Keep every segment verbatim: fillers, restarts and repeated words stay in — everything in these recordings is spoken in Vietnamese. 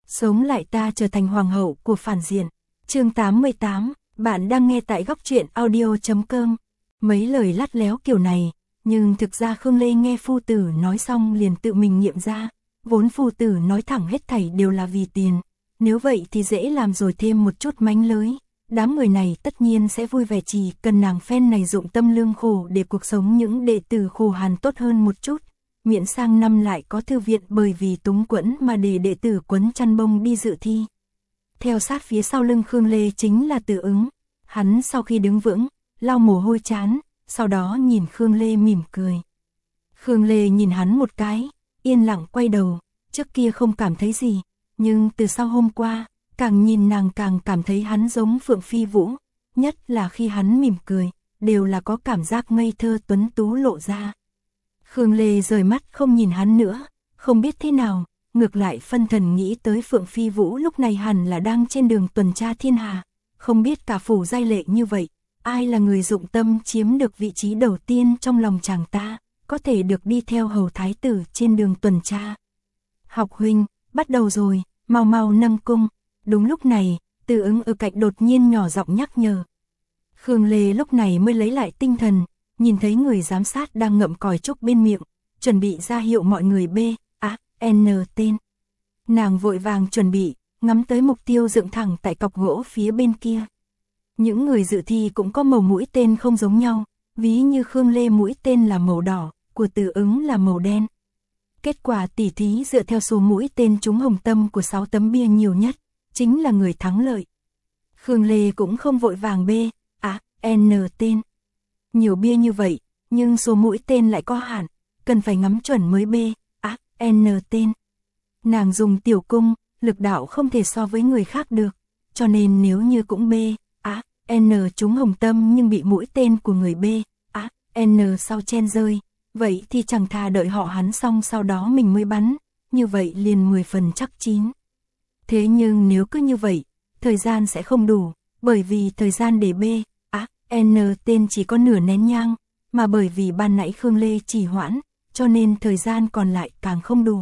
Sống lại ta trở thành hoàng hậu của phản diện. Chương tám mươi tám, bạn đang nghe tại góc truyện audio chấm com. Mấy lời lắt léo kiểu này, nhưng thực ra Khương Lê nghe phu tử nói xong liền tự mình nghiệm ra, vốn phu tử nói thẳng hết thảy đều là vì tiền, nếu vậy thì dễ làm rồi thêm một chút mánh lới. Đám người này tất nhiên sẽ vui vẻ, chỉ cần nàng phen này dụng tâm lương khổ để cuộc sống những đệ tử khổ hàn tốt hơn một chút. Miễn sang năm lại có thư viện, bởi vì túng quẫn mà để đệ tử quấn chăn bông đi dự thi. Theo sát phía sau lưng Khương Lê chính là Từ Ứng. Hắn sau khi đứng vững, lau mồ hôi trán, sau đó nhìn Khương Lê mỉm cười. Khương Lê nhìn hắn một cái, yên lặng quay đầu, trước kia không cảm thấy gì, nhưng từ sau hôm qua, càng nhìn nàng càng cảm thấy hắn giống Phượng Phi Vũ, nhất là khi hắn mỉm cười, đều là có cảm giác ngây thơ tuấn tú lộ ra. Khương Lê rời mắt không nhìn hắn nữa, không biết thế nào, ngược lại phân thần nghĩ tới Phượng Phi Vũ lúc này hẳn là đang trên đường tuần tra thiên hà, không biết cả phủ giai lệ như vậy, ai là người dụng tâm chiếm được vị trí đầu tiên trong lòng chàng ta, có thể được đi theo hầu thái tử trên đường tuần tra. Học huynh, bắt đầu rồi, mau mau nâng cung. Đúng lúc này, Từ Ứng ở cạnh đột nhiên nhỏ giọng nhắc nhở. Khương Lê lúc này mới lấy lại tinh thần, nhìn thấy người giám sát đang ngậm còi trúc bên miệng, chuẩn bị ra hiệu mọi người B, A, N tên. Nàng vội vàng chuẩn bị, ngắm tới mục tiêu dựng thẳng tại cọc gỗ phía bên kia. Những người dự thi cũng có màu mũi tên không giống nhau, ví như Khương Lê mũi tên là màu đỏ, của Từ Ứng là màu đen. Kết quả tỉ thí dựa theo số mũi tên trúng hồng tâm của sáu tấm bia nhiều nhất, chính là người thắng lợi. Khương Lê cũng không vội vàng B, A, N tên. Nhiều bia như vậy, nhưng số mũi tên lại có hạn, cần phải ngắm chuẩn mới B, A, N tên. Nàng dùng tiểu cung, lực đạo không thể so với người khác được, cho nên nếu như cũng B, A, N trúng hồng tâm nhưng bị mũi tên của người B, A, N sau chen rơi, vậy thì chẳng thà đợi họ hắn xong sau đó mình mới bắn, như vậy liền mười phần chắc chín. Thế nhưng nếu cứ như vậy, thời gian sẽ không đủ, bởi vì thời gian để B, A, N tên chỉ có nửa nén nhang, mà bởi vì ban nãy Khương Lê trì hoãn, cho nên thời gian còn lại càng không đủ.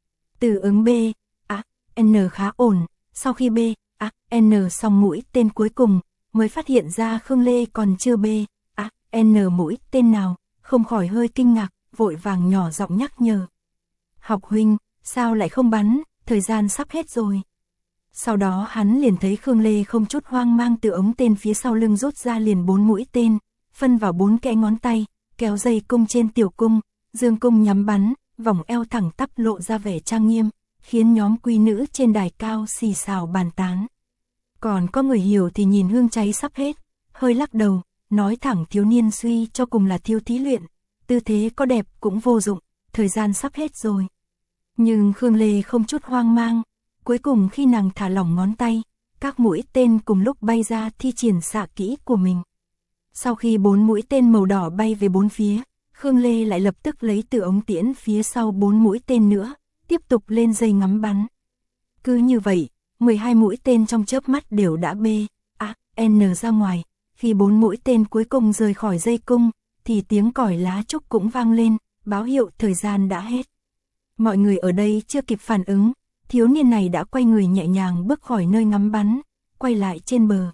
Từ Ứng B, A, N khá ổn, sau khi B, A, N xong mũi tên cuối cùng, mới phát hiện ra Khương Lê còn chưa B, A, N mũi tên nào, không khỏi hơi kinh ngạc, vội vàng nhỏ giọng nhắc nhở. Học huynh, sao lại không bắn, thời gian sắp hết rồi. Sau đó hắn liền thấy Khương Lê không chút hoang mang từ ống tên phía sau lưng rút ra liền bốn mũi tên, phân vào bốn kẽ ngón tay, kéo dây cung trên tiểu cung, dương cung nhắm bắn, vòng eo thẳng tắp lộ ra vẻ trang nghiêm, khiến nhóm quý nữ trên đài cao xì xào bàn tán. Còn có người hiểu thì nhìn hương cháy sắp hết, hơi lắc đầu, nói thẳng thiếu niên suy cho cùng là thiếu thí luyện, tư thế có đẹp cũng vô dụng, thời gian sắp hết rồi. Nhưng Khương Lê không chút hoang mang, cuối cùng khi nàng thả lỏng ngón tay, các mũi tên cùng lúc bay ra thi triển xạ kỹ của mình. Sau khi bốn mũi tên màu đỏ bay về bốn phía, Khương Lê lại lập tức lấy từ ống tiễn phía sau bốn mũi tên nữa, tiếp tục lên dây ngắm bắn. Cứ như vậy, mười hai mũi tên trong chớp mắt đều đã B, A, N ra ngoài. Khi bốn mũi tên cuối cùng rời khỏi dây cung, thì tiếng còi lá trúc cũng vang lên, báo hiệu thời gian đã hết. Mọi người ở đây chưa kịp phản ứng, thiếu niên này đã quay người nhẹ nhàng bước khỏi nơi ngắm bắn, quay lại trên bờ.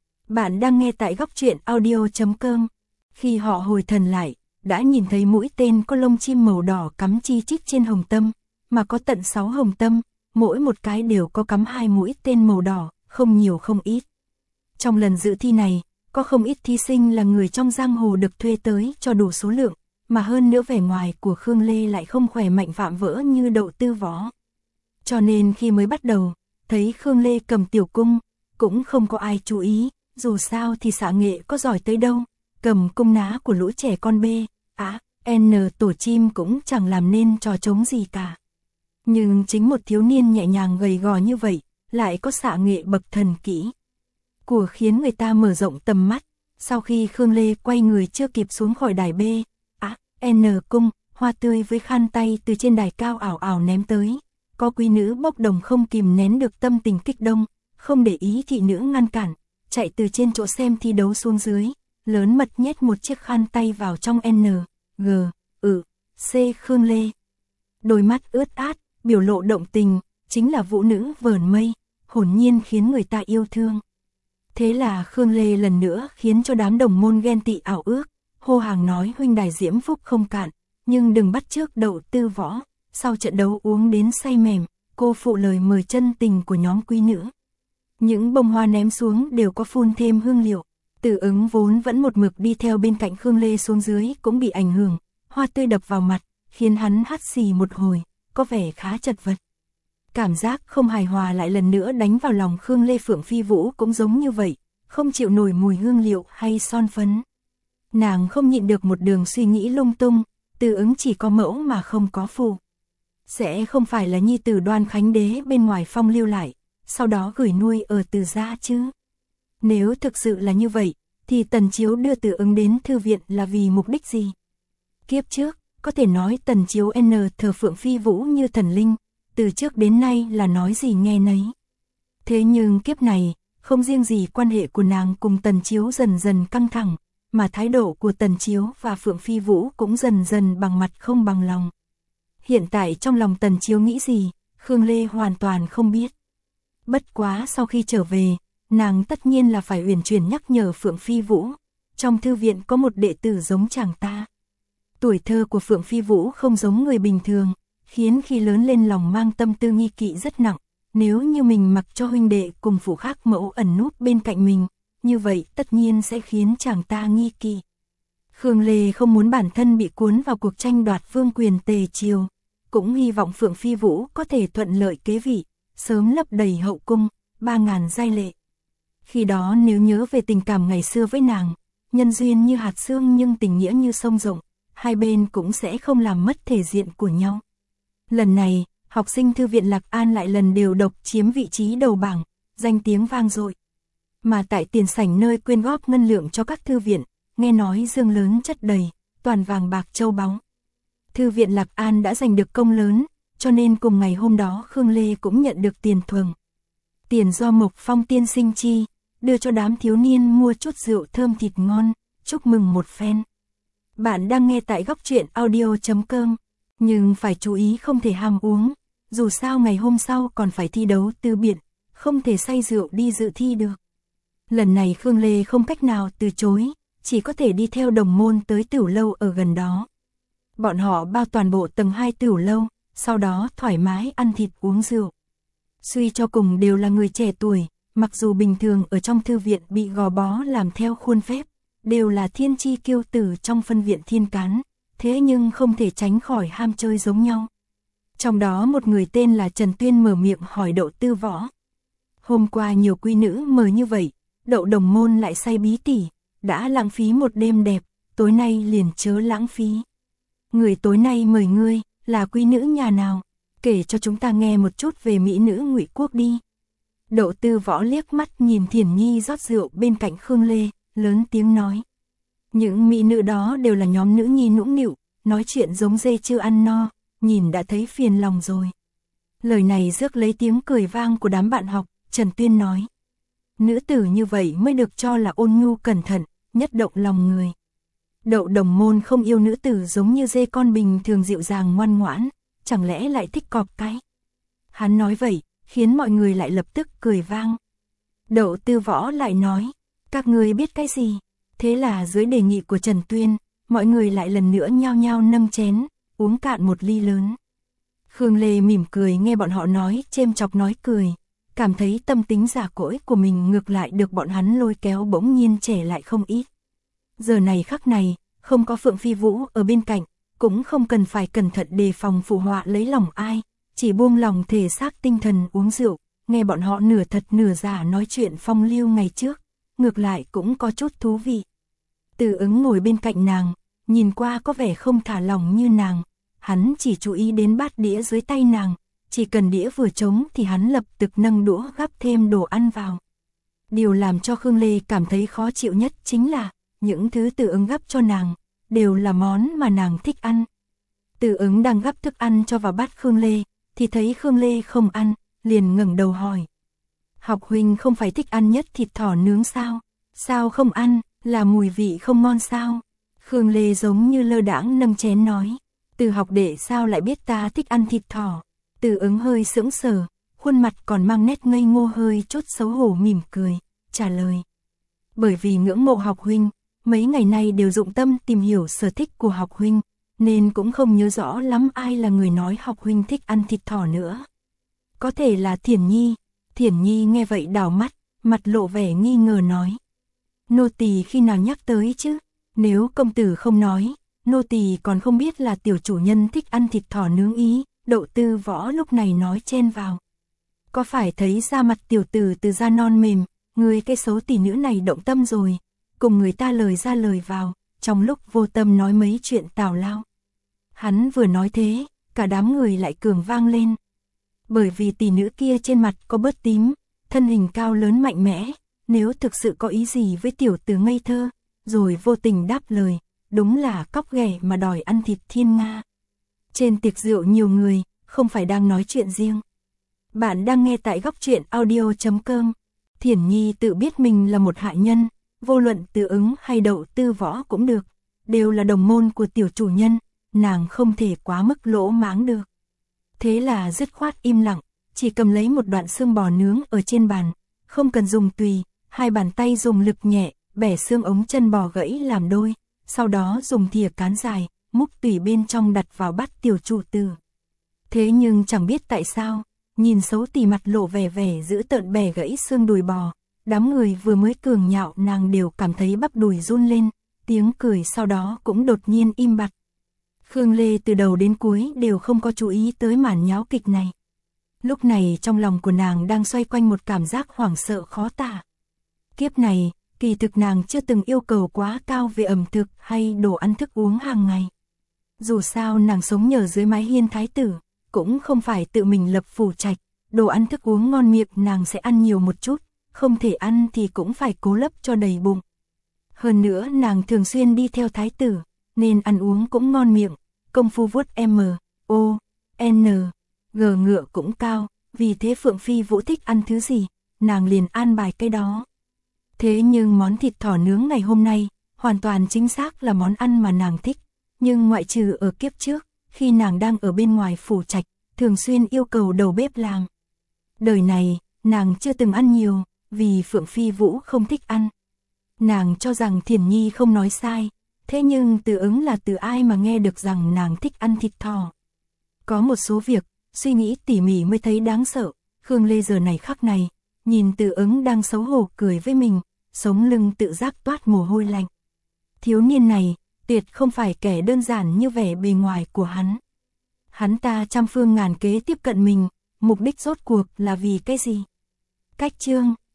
Bạn đang nghe tại góc truyện audio chấm com. Khi họ hồi thần lại, đã nhìn thấy mũi tên có lông chim màu đỏ cắm chi chít trên hồng tâm, mà có tận sáu hồng tâm, mỗi một cái đều có cắm hai mũi tên màu đỏ, không nhiều không ít. Trong lần dự thi này, có không ít thí sinh là người trong giang hồ được thuê tới cho đủ số lượng, mà hơn nữa vẻ ngoài của Khương Lê lại không khỏe mạnh vạm vỡ như Đậu Tư Võ. Cho nên khi mới bắt đầu, thấy Khương Lê cầm tiểu cung, cũng không có ai chú ý, dù sao thì xạ nghệ có giỏi tới đâu, cầm cung ná của lũ trẻ con B, A, N tổ chim cũng chẳng làm nên trò trống gì cả. Nhưng chính một thiếu niên nhẹ nhàng gầy gò như vậy, lại có xạ nghệ bậc thần kỹ của khiến người ta mở rộng tầm mắt. Sau khi Khương Lê quay người chưa kịp xuống khỏi đài B, A, N cung, hoa tươi với khăn tay từ trên đài cao ảo ảo ném tới. Có quý nữ bốc đồng không kìm nén được tâm tình kích động, không để ý thị nữ ngăn cản, chạy từ trên chỗ xem thi đấu xuống dưới, lớn mật nhét một chiếc khăn tay vào trong N, G, ừ, C Khương Lê. Đôi mắt ướt át, biểu lộ động tình, chính là vũ nữ vờn mây, hồn nhiên khiến người ta yêu thương. Thế là Khương Lê lần nữa khiến cho đám đồng môn ghen tị ảo ước, hô hàng nói huynh đài diễm phúc không cạn, nhưng đừng bắt chước Đậu Tư Võ, sau trận đấu uống đến say mềm, cô phụ lời mời chân tình của nhóm quý nữ. Những bông hoa ném xuống đều có phun thêm hương liệu, Từ Ứng vốn vẫn một mực đi theo bên cạnh Khương Lê xuống dưới cũng bị ảnh hưởng, hoa tươi đập vào mặt, khiến hắn hắt xì một hồi, có vẻ khá chật vật. Cảm giác không hài hòa lại lần nữa đánh vào lòng Khương Lê. Phượng Phi Vũ cũng giống như vậy, không chịu nổi mùi hương liệu hay son phấn. Nàng không nhịn được một đường suy nghĩ lung tung, Từ Ứng chỉ có mẫu mà không có phụ. Sẽ không phải là nhi tử Đoan Khánh Đế bên ngoài phong lưu lại, sau đó gửi nuôi ở Từ gia chứ. Nếu thực sự là như vậy, thì Tần Chiếu đưa Từ Ứng đến thư viện là vì mục đích gì? Kiếp trước, có thể nói Tần Chiếu N thờ Phượng Phi Vũ như thần linh, từ trước đến nay là nói gì nghe nấy. Thế nhưng kiếp này, không riêng gì quan hệ của nàng cùng Tần Chiếu dần dần căng thẳng, mà thái độ của Tần Chiếu và Phượng Phi Vũ cũng dần dần bằng mặt không bằng lòng. Hiện tại trong lòng Tần Chiếu nghĩ gì, Khương Lê hoàn toàn không biết. Bất quá sau khi trở về, nàng tất nhiên là phải uyển chuyển nhắc nhở Phượng Phi Vũ, trong thư viện có một đệ tử giống chàng ta. Tuổi thơ của Phượng Phi Vũ không giống người bình thường, khiến khi lớn lên lòng mang tâm tư nghi kỵ rất nặng. Nếu như mình mặc cho huynh đệ cùng phụ khác mẫu ẩn núp bên cạnh mình, như vậy tất nhiên sẽ khiến chàng ta nghi kỵ. Khương Lê không muốn bản thân bị cuốn vào cuộc tranh đoạt vương quyền Tề triều, cũng hy vọng Phượng Phi Vũ có thể thuận lợi kế vị, sớm lấp đầy hậu cung, ba ngàn giai lệ. Khi đó nếu nhớ về tình cảm ngày xưa với nàng, nhân duyên như hạt sương nhưng tình nghĩa như sông rộng, hai bên cũng sẽ không làm mất thể diện của nhau. Lần này, học sinh thư viện Lạc An lại lần đều độc chiếm vị trí đầu bảng, danh tiếng vang dội. Mà tại tiền sảnh nơi quyên góp ngân lượng cho các thư viện, nghe nói dương lớn chất đầy, toàn vàng bạc châu báu. Thư viện Lạc An đã giành được công lớn, cho nên cùng ngày hôm đó Khương Lê cũng nhận được tiền thưởng. Tiền do Mộc Phong tiên sinh chi, đưa cho đám thiếu niên mua chút rượu thơm thịt ngon, chúc mừng một phen. Bạn đang nghe tại góc truyện audio chấm com, nhưng phải chú ý không thể ham uống, dù sao ngày hôm sau còn phải thi đấu tư biện, không thể say rượu đi dự thi được. Lần này Khương Lê không cách nào từ chối, chỉ có thể đi theo đồng môn tới tửu lâu ở gần đó. Bọn họ bao toàn bộ tầng hai tửu lâu, sau đó thoải mái ăn thịt uống rượu. Suy cho cùng đều là người trẻ tuổi, mặc dù bình thường ở trong thư viện bị gò bó làm theo khuôn phép, đều là thiên chi kiêu tử trong phân viện thiên cán, thế nhưng không thể tránh khỏi ham chơi giống nhau. Trong đó một người tên là Trần Tuyên mở miệng hỏi Đậu Tư Võ. Hôm qua nhiều quý nữ mời như vậy, Đậu đồng môn lại say bí tỉ, đã lãng phí một đêm đẹp, tối nay liền chớ lãng phí. Người tối nay mời ngươi, là quý nữ nhà nào? Kể cho chúng ta nghe một chút về mỹ nữ Ngụy Quốc đi. Đậu Tư Võ liếc mắt nhìn Thiển Nhi rót rượu bên cạnh Khương Lê, lớn tiếng nói. Những mỹ nữ đó đều là nhóm nữ nhi nũng nịu, nói chuyện giống dê chưa ăn no, nhìn đã thấy phiền lòng rồi. Lời này rước lấy tiếng cười vang của đám bạn học, Trần Tuyên nói. Nữ tử như vậy mới được cho là ôn nhu cẩn thận, nhất động lòng người. Đậu đồng môn không yêu nữ tử giống như dê con bình thường dịu dàng ngoan ngoãn, chẳng lẽ lại thích cọp cái. Hắn nói vậy, khiến mọi người lại lập tức cười vang. Đậu Tư Võ lại nói, các người biết cái gì? Thế là dưới đề nghị của Trần Tuyên, mọi người lại lần nữa nhao nhao nâng chén, uống cạn một ly lớn. Khương Lê mỉm cười nghe bọn họ nói chêm chọc nói cười, cảm thấy tâm tính giả cỗi của mình ngược lại được bọn hắn lôi kéo bỗng nhiên trẻ lại không ít. Giờ này khắc này, không có Phượng Phi Vũ ở bên cạnh, cũng không cần phải cẩn thận đề phòng phụ họa lấy lòng ai, chỉ buông lòng thể xác tinh thần uống rượu, nghe bọn họ nửa thật nửa giả nói chuyện phong lưu ngày trước, ngược lại cũng có chút thú vị. Từ Ứng ngồi bên cạnh nàng, nhìn qua có vẻ không thả lòng như nàng, hắn chỉ chú ý đến bát đĩa dưới tay nàng, chỉ cần đĩa vừa trống thì hắn lập tức nâng đũa gắp thêm đồ ăn vào. Điều làm cho Khương Lê cảm thấy khó chịu nhất chính là, những thứ Từ Ứng gắp cho nàng, đều là món mà nàng thích ăn. Từ Ứng đang gắp thức ăn cho vào bát Khương Lê, thì thấy Khương Lê không ăn, liền ngẩng đầu hỏi. Học huynh không phải thích ăn nhất thịt thỏ nướng sao? Sao không ăn, là mùi vị không ngon sao? Khương Lê giống như lơ đãng nâng chén nói. Từ học đệ sao lại biết ta thích ăn thịt thỏ? Từ Ứng hơi sững sờ, khuôn mặt còn mang nét ngây ngô hơi chút xấu hổ mỉm cười, trả lời. Bởi vì ngưỡng mộ học huynh, mấy ngày nay đều dụng tâm tìm hiểu sở thích của học huynh, nên cũng không nhớ rõ lắm ai là người nói học huynh thích ăn thịt thỏ nữa. Có thể là Thiển Nhi. Thiển Nhi nghe vậy đảo mắt, mặt lộ vẻ nghi ngờ nói. Nô tỳ khi nào nhắc tới chứ? Nếu công tử không nói, nô tỳ còn không biết là tiểu chủ nhân thích ăn thịt thỏ nướng ý. Đậu Tư Võ lúc này nói chen vào. Có phải thấy da mặt tiểu tử từ da non mềm, người cái xấu tỷ nữ này động tâm rồi, cùng người ta lời ra lời vào, trong lúc vô tâm nói mấy chuyện tào lao. Hắn vừa nói thế, cả đám người lại cường vang lên. Bởi vì tỷ nữ kia trên mặt có bớt tím, thân hình cao lớn mạnh mẽ, nếu thực sự có ý gì với tiểu tử ngây thơ, rồi vô tình đáp lời, đúng là cóc ghẻ mà đòi ăn thịt thiên nga. Trên tiệc rượu nhiều người, không phải đang nói chuyện riêng. Bạn đang nghe tại góc truyện audio chấm com. Thiển Nhi tự biết mình là một hạ nhân, vô luận Từ Ứng hay Đậu Tư Võ cũng được, đều là đồng môn của tiểu chủ nhân, nàng không thể quá mức lỗ mãng được. Thế là dứt khoát im lặng, chỉ cầm lấy một đoạn xương bò nướng ở trên bàn, không cần dùng tùy, hai bàn tay dùng lực nhẹ, bẻ xương ống chân bò gãy làm đôi, sau đó dùng thìa cán dài, múc tùy bên trong đặt vào bát tiểu chủ tử. Thế nhưng chẳng biết tại sao, nhìn xấu tỉ mặt lộ vẻ vẻ giữ tợn bẻ gãy xương đùi bò, đám người vừa mới cường nhạo nàng đều cảm thấy bắp đùi run lên, tiếng cười sau đó cũng đột nhiên im bặt. Khương Lê từ đầu đến cuối đều không có chú ý tới màn nháo kịch này. Lúc này trong lòng của nàng đang xoay quanh một cảm giác hoảng sợ khó tả. Kiếp này, kỳ thực nàng chưa từng yêu cầu quá cao về ẩm thực hay đồ ăn thức uống hàng ngày. Dù sao nàng sống nhờ dưới mái hiên thái tử, cũng không phải tự mình lập phủ trạch, đồ ăn thức uống ngon miệng nàng sẽ ăn nhiều một chút, không thể ăn thì cũng phải cố lấp cho đầy bụng. Hơn nữa nàng thường xuyên đi theo thái tử, nên ăn uống cũng ngon miệng, công phu vuốt M, O, N, G ngựa cũng cao, vì thế Phượng Phi Vũ thích ăn thứ gì, nàng liền an bài cái đó. Thế nhưng món thịt thỏ nướng ngày hôm nay, hoàn toàn chính xác là món ăn mà nàng thích, nhưng ngoại trừ ở kiếp trước, khi nàng đang ở bên ngoài phủ trạch, thường xuyên yêu cầu đầu bếp làm. Đời này, nàng chưa từng ăn nhiều, vì Phượng Phi Vũ không thích ăn. Nàng cho rằng Thiển Nhi không nói sai, thế nhưng Từ Ứng là từ ai mà nghe được rằng nàng thích ăn thịt thỏ. Có một số việc, suy nghĩ tỉ mỉ mới thấy đáng sợ. Khương Lê giờ này khắc này, nhìn Từ Ứng đang xấu hổ cười với mình, sống lưng tự giác toát mồ hôi lạnh. Thiếu niên này, tuyệt không phải kẻ đơn giản như vẻ bề ngoài của hắn. Hắn ta trăm phương ngàn kế tiếp cận mình, mục đích rốt cuộc là vì cái gì? Cách chương